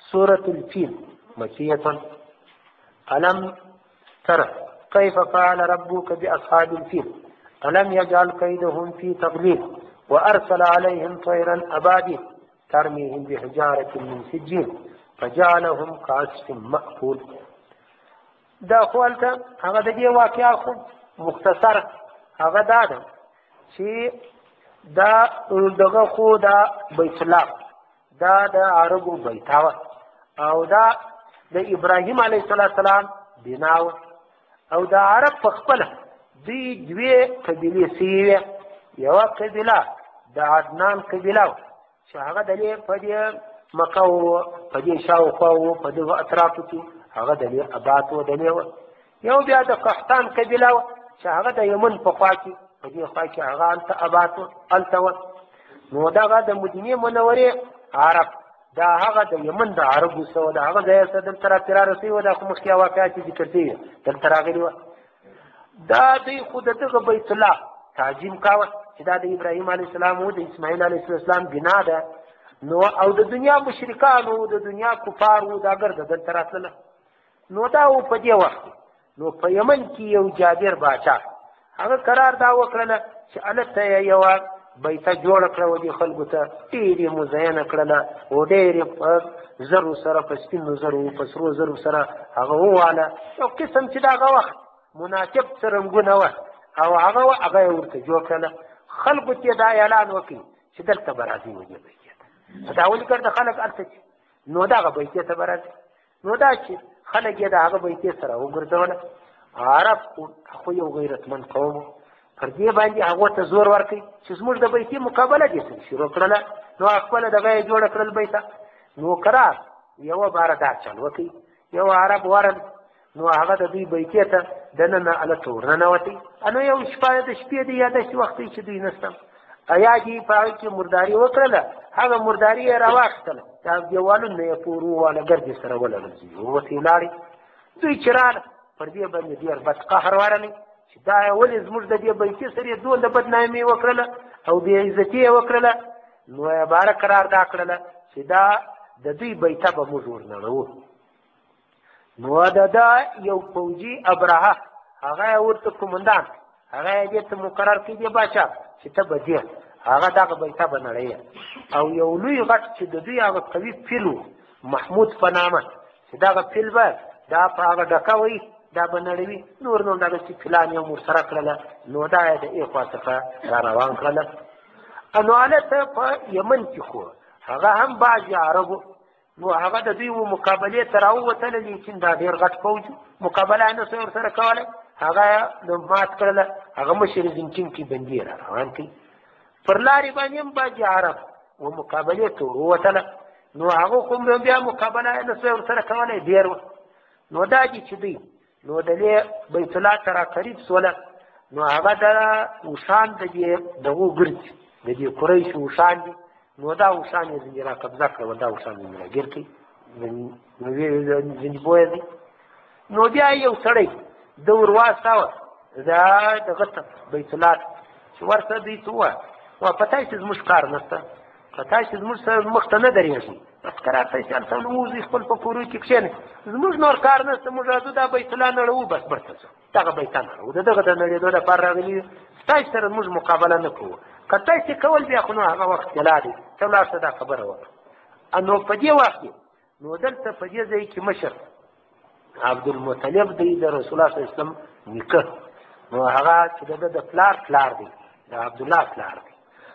سورة الفيل مكية. ألم تر كيف فعل ربك بأصحاب الفيل ألم يجعل كيدهم في تضليل وأرسل عليهم طيرا أبابيل ترميهم بحجارة من سجيل فجعلهم كعصف مأكول. دا خپلته هغه د دې واقعا خو مختصر هغه دا ده چې دا دغه خو دا بیت الله دا د عربو بیت او دا د ابراهیم علیه السلام بنا او دا عرب په خپله دوی دوې قبیلې سوي وې. یوه قبیله د عدنان قبیله وه چې هغه د دې په دې مکه و په دې شاوخوا و په دغه اطرافو کې هغه د دې ابات و د دې وه. یو بیا د قحطان قبیله وه چې هغه د یمن په خوا کې په دې خوا کې هغه هلته ابات و هلته وه. نو دغه د مدینې منورې عرب دا هغه د یمن د عربو څه وه د هغه ځایه څه دلته را رسوي وه. دا خو مخکې واقعات چې ذکر شوي دلته راغلي وه. دا دوی خو د دغه بیت الله تعظیم کاوه چې دا د ابراهیم علیه السلام و د اسماعیل علیه السلام بنا ده. نو او د دنیا مشرکانو د دنیا کفارو دا ګرده دلته راتلله. نو دا و په دې وخت نو په یمن کې یو جابر باچا هغه قرار دا وکړله چې هلته یې یوه بیته جوړه کړه و دې خلکو ته ډېرې مزینه کړله او ډېرې په زرو سره په سپینو زرو په سرو زرو سره هغه وواله. یو قسم چې د هغه وخت مناسب څه رنګونه وه او هغه یې ورته جوړ کړله. خلکو ته دا اعلان وکړي چې دلته به راځي و دې بیتې ته. دا ولې ګرده خلک هلته چې نو دغه بیتې ته به راځي. نو دا چې خلک یې د هغه بیتې سره وګرځوله. عرب خو یو غیرتمند قوم و پر دې باندې هغو ته زور ورکوي چې زموږ د بیتې مقابله دې سره شروع کړله. نو خپله دغه یې جوړه کړل بیته. نو قرار یوه باره دا چل وکړي یو عرب ورل نو هغه د دوی بیتې ته دننه هلته ورننوتی. نو یو شپه د شپې دی یا داسې وخت دی چې دوی نسته یا دې په هغه کې مرداري وکړله. هغه مرداري یې راواخیستله دا دیوالونه یې پور وواله ګردې سره ولړل ووتې ولاړې. دوی چې راله پر دې باندې ډېر بد قهر ورلی چې دا ولې زموږ د دې بیتې سره یې دومره بدنامي وکړله او بې عزتي یې وکړله. نو یې باره قرار دا کړله چې دا د دوی بیته به موږ ورنړوو. نو دا یو فوجي ابرهه هغه یې ورته قومندان هغه یې دې ته مقرر کړي دی باچا چې ته به ځې هغه دغه بیته به نړوې. او یو لوی غټ چې د دوی هغه قوي فیل و محمود په نامه چې دغه فیل به دا په هغه ډکه وایي دا به نړوي. نور نو دغه چې فیلان یې ورسره کړله. نو دا یې د ای خوا څخه را روان کړله. نو هلته په یمن کې خو هغه هم بعضې عربو نو هغه د دوی و مقابلې ته راووتله لیکن دا ډېر غټ فوج مقابله یې نسو ورسره کولی. هغه یې مات کړله. هغه مشر زنچین کې بندي را روان کړي. پر لارې باندې هم بعضې عرب و مقابلې ته ووتله. نو هغه خو بیا مقابله یې نسو ورسره کولی ډېر و. نو دا دي چې دوی نو د دې بیت الله ته را قریب سوله. نو هغه د اوښان د دې دغو ګرځي د دې قریشو اوښان دي. نو دا اوښان یې ځینې را قبضه کړه دا اوښان یې را ګیر کړي ځینې بویه دي. نو بیا یو سړی ده ور واستاوه دا دغه ته بیت الله چې ورته دوی ته ووایه په تاسې زموږ کار نشته په تاسې زموږ سره مخ ته نه درېږي بس قرار تاسې هلته نوځئ خپل په کورو کې کښېنئ زموږ نور کار نشته موږ راځو دا بیت الله نړوو بس برته ځو دغه بیته نړوو د دغه د نړېدو لپاره راغلي ستاسې سره موږ مقابله نه کوو که تاسې کول بیا خو نو هغه وخت طلا دی ته ولاړ شه دا خبره وکړه. نو په دې وخت کې نو دلته په دې ځای کې مشر عبدالمطلب دی د رسول الله صلی الله علیه وسلم نیکه. نو هغه چې د پلار دی د عبدالله پلار دی.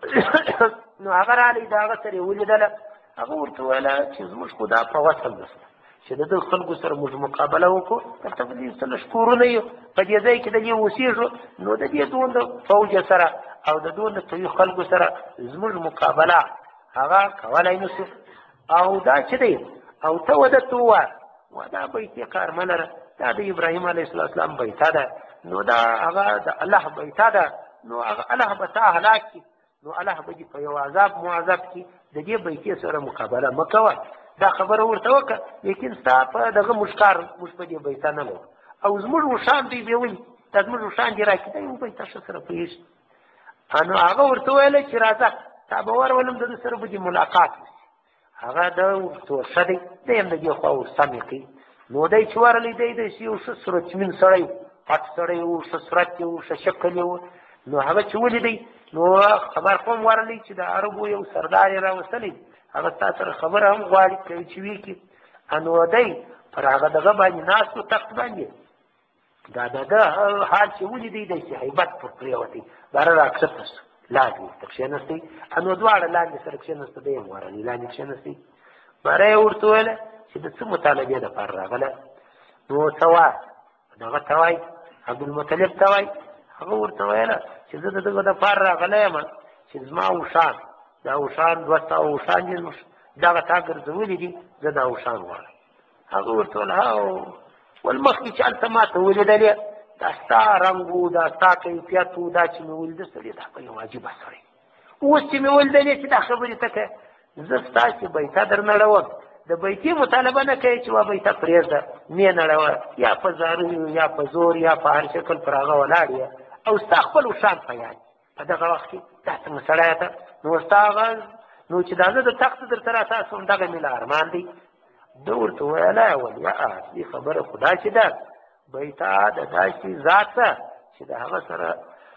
نو هغه رالی د هغه سره یې ولیدله. هغه ورته ویله چې زموږ خو دا په وصل نشته چې د دغه خلکو سره موږ مقابله وکړو دلته په دې څه لږ کورونه یو په دې ځای کې د دې اوسېږو نو د دې دومره فوج سره او د دومره قوي خلکو سره زموږ مقابله هغه کولی نشو. او دا چې دی او ته ودته ووایه دا بیتې کار مه لره دا د ابراهیم علیه السلام بیته ده. نو دا هغه د الله بیته ده. نو هغه الله به تا هلاک کړي. نو الله به دې په یو عذاب معذب کړي د دې بیتې سره مقابله مه کوه. دا خبره ورته وکړه لیکن ستا په دغه موږ کار موږ په دې بیته نه لرو او زموږ اوښان دوی بې ولي دا زموږ اوښان دې راکړي دا یو بیته ښه سره پوهېږي. نو هغه ورته ویله چې راځه تا به ورولم د ده سره به دې ملاقات وشي. هغه د ورته ورشه دی دی هم د دې خوا ورسمې کوي نو دی چې ورغلی دی داسې یو ښه صورتمین سړی پټ سړی و ښه صورت یې و ښه شکل یې و نو هغه چې ولیدی نو خبر قوم ورغلی چې د عربو یو سردار یې راوستلی هغه ستا سره خبره هم غواړي کوي چې ویې کړي نو دی پر هغه دغه باندې ناست و تخت باندې دا د ده حال چې ولیدی دی چې هیبت پر پرېوتی باره راکښته شو لاندې ورته کښېنستی نو دواړه لاندې سره کښېنسته دی هم ورغلی لاندې کښېنستی باره یې ورته ویله چې د څه مطالبې دپاره راغله نو ته وایه دغه ته وایي عبدالمطلب ته وایي هغه ورته ویله چې زه د دغه دپاره راغلی یم چې زما اوښان دا اوښان 200 اوښان دي دغه تا ګرځولي دي زه دا اوښان غواړم هغه ورته ویل هو ول مخکې چې هلته ما ته ولیدلې دا ستا رنګ و دا ستا کیفیت و دا چې مې ولیده سړي دا خو یو عجیبه سړی اوس چې مې ولیدلې چې دا خبرې ته کوې زه ستاسې بیته در نړوم د بیتې مطالبه نه کوي چې وا بیته پرېږده مې نړوه یا په زاریو یا په زور یا په هر شکل پر هغه ولاړ یې او ستا خپل اوښان په یاد په دغه وخت کې دا څنګه سړی ته نو ستا هغه نو چې دا زه د تخت درته راتاسم دغه مې له ارمان دی ده ورته ویله ولیا اصلي خبره خو داسې ده بیته د داسې ذات څه چې د هغه سره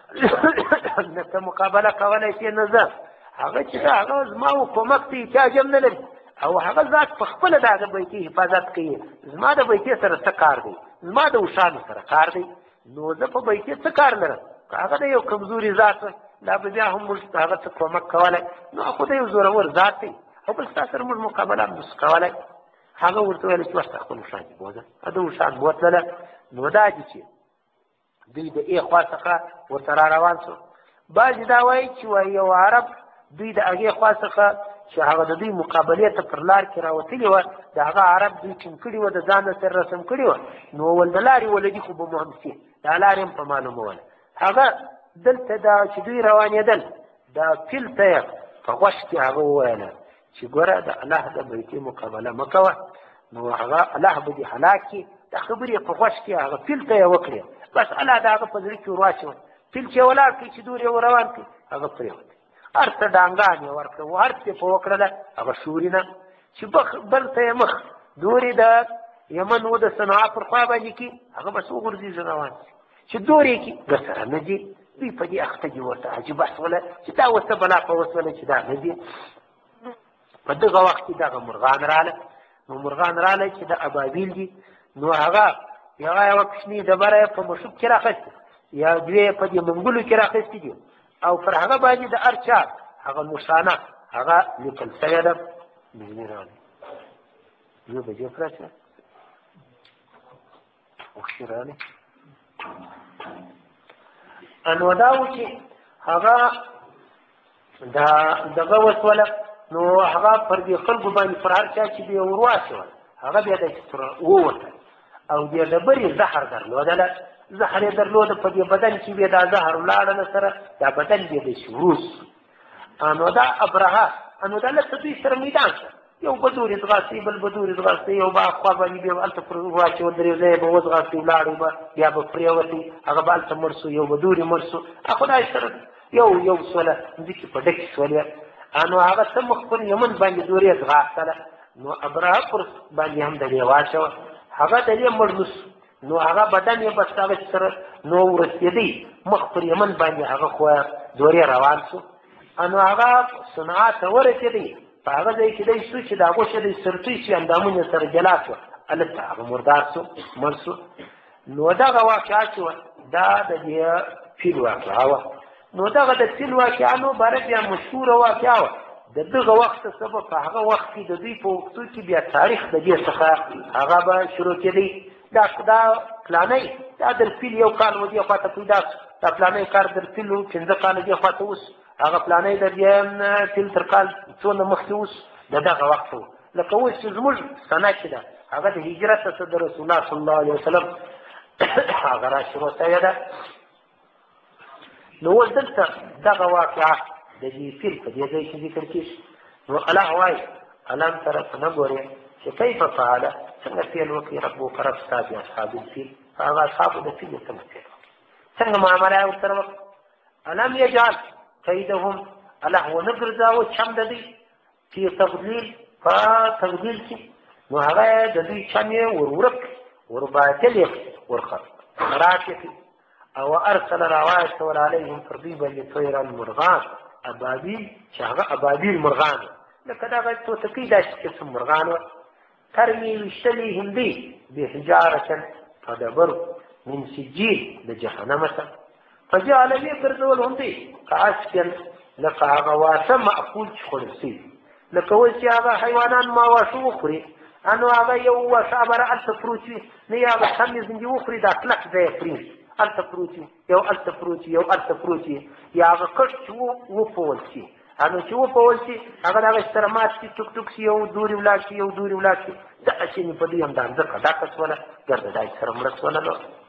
نه ته مقابله کولی شې نه زه هغه چې ده هغه زما و کومک ته احتیاج هم نه لري او هغه ذات په خپله د هغه بیتې حفاظت کوي زما د بیتې سره څه کار دی زما د اوښانو سره کار دی نو زه په بیتې څه کار لرم که هغه د یو کمزوري ذات لا به بیا هم موږ هغه څه کومک کولی نو خو د یو زورور ذات دی او بل ستا سره موږ مقابله هم نسو کولی هغه ورته ویل چې ورته خپل اوښان دي بوځه د اوښان بوتلله نو دا دي چې دوی د ای خوا څخه ورته روان شو بعضې دا وایي چې وایي یو عرب دوی د هغې خوا څخه چې هغه د دوی مقابلې ته پر لار کې راوتلي وه د هغه عرب دوی ټینګ کړي وه د ځان نه سره رسم کړي وه نو ول د لارې ولدي خو به مو هم سي دا لارې هم په معلوموله هغه دلته دا چې دوی روانېدل دا فیل ته یې په غوږ کې هغه وویله چې ګوره د الله د بیتې مقابله مه کوه نو هغه الله به دې هلاک کړي دا خبرې په غوږ کې هغه فیل ته یې وکړې بس الله د هغه په زړه کې ور واچوه فیل چې ولاړ کړي چې دور یې ور روان کړي هغه پرېوت هر څه ډانګان یې ورکړه و هر څه یې په وکړله هغه شوري نه چې بل ته یې مخ دورې د یمن و د صنعا پر خوا باندې کړي هغه بس وغورځي روان شي چې دور یې کړي ورسره نه ځي دوی په دې اخته دي ورته عجیبه شوله چې دا اوس څه بلا په وسوله چې دا نه ځي په دغه وخت کې دغه مرغان راله نو مرغان راله چې د ابابیل دي نو هغه یوه کوچنۍ ډبره یې په مشوب کې راخیستې یا دوی په دې منګلو کې راخیستې دي او پر هغه باندې د هر چا هغه نښانه هغه لیکل شوې ده بجلي راغلی 2 بجې پوره شوه وختي راغلی نو دا و چې هغه دغه وسوله نو هغه پر دې خلکو باندې پر هر چا چې بیا ور واچول هغه بیا داسې ووتل او دې ډبرې زهر درلودله زهر یې درلوده په دې بدن کې بیا دا زهر ولاړله سره دا بدن بیا داسې وروس نو دا ابرهه نو دا لکه دوی سره میدان شه یو به دورې ځغاستې بل به دورې ځغاستې یو به خوا باندې بیا به هلته پر واچول درې ځایه به وځغاستې ولاړې به بیا به پرېوتې هغه به هلته مړ سو یو به دورې مړ سو خدای سره یو سوله ځکې په ډکې سولې نو هغه څه مخ پر یمن باندې دورې ځغاستله نو ابرهه پر باندې هم د دې واچوه هغه د دې مړ نه سو نو هغه بدن یې بس هغه سره نو ورسېدی مخ پر یمن باندې هغه خو دورې روان سو نو هغه صنعا ته ورسېدی په هغه ځای کې دی سو چې د هغو شه دی سرتوی چې اندامونه سره جلا شوه هلته هغه مردار سو مړ سو نو دغه واقعه چې وه دا د دې فیل واقعه وه نو دغه د فیل واقعه نو باره بیا مشهوره واقعه وه د دغه وخت سبب په هغه وخت کې د دوی په وختو کې بیا تاریخ د دې څخه هغه به شروع کېدی دا پلانی دا در فیل یو کال و دې خوا ته پیدا شو دا پلانی کار در فیل 15 کاله دې خوا ته اوس هغه پلانی د دې فیل تر کال څونه مخکې اوس د دغه وخت و لکه اوس چې زموږ سنه چې ده هغه د هجرت څخه د رسول الله صلی الله علیه وسلم هغه را شروع شوې ده نو اوس دلته دغه واقعه د دې فیل په دې ځای کې ذکر کېږي نو الله وایي الم تر ته نه ګورې چې کیف فعل څنګه فعل وکړي ربک رب ستا باصحاب الفیل هغه اصحاب د فیل څنګه معامله یې ورسره وکړه الم یجعل کیدهم الله ونه ګرځاوه چم د دوی فی تضلیل په تقدیر کې نو هغه د دوی چم یې ورورک ورباطل یې ورخرات یې او ارسل راواستول علیهم پر دوی باندې طیرا مرغان ابابیل چې هغه ابابیل مرغان لکه دغه توتکۍ داسې قسم مرغان وه ترمي ویشتلې هندي بحجارة فدبر من سجیل د جهنم څخه فجعل یې ګرځول هندي کعسفا لکه هغه واښه معقول چې خوړل شوي لکه اوس چې هغه حیوانان ما واښه وخوري انو هغه یو واښه هغه هلته پروت وي نه یې هغه سم یې زندې وخوري دا کلک ځای یې پرېږدي هلته پروت وي یو هلته پروت وي یو هلته پروت وي یا هغه کټ چې وپول شي انو چې وپول شي هغه د هغه سره مات شي ټوک ټوک شي یو دورې ولاړ شي یو دورې ولاړ شي دغسې مې په دوی هم دا ځمکه ډکه شوله ګرده دا یې سره مړه شوله نو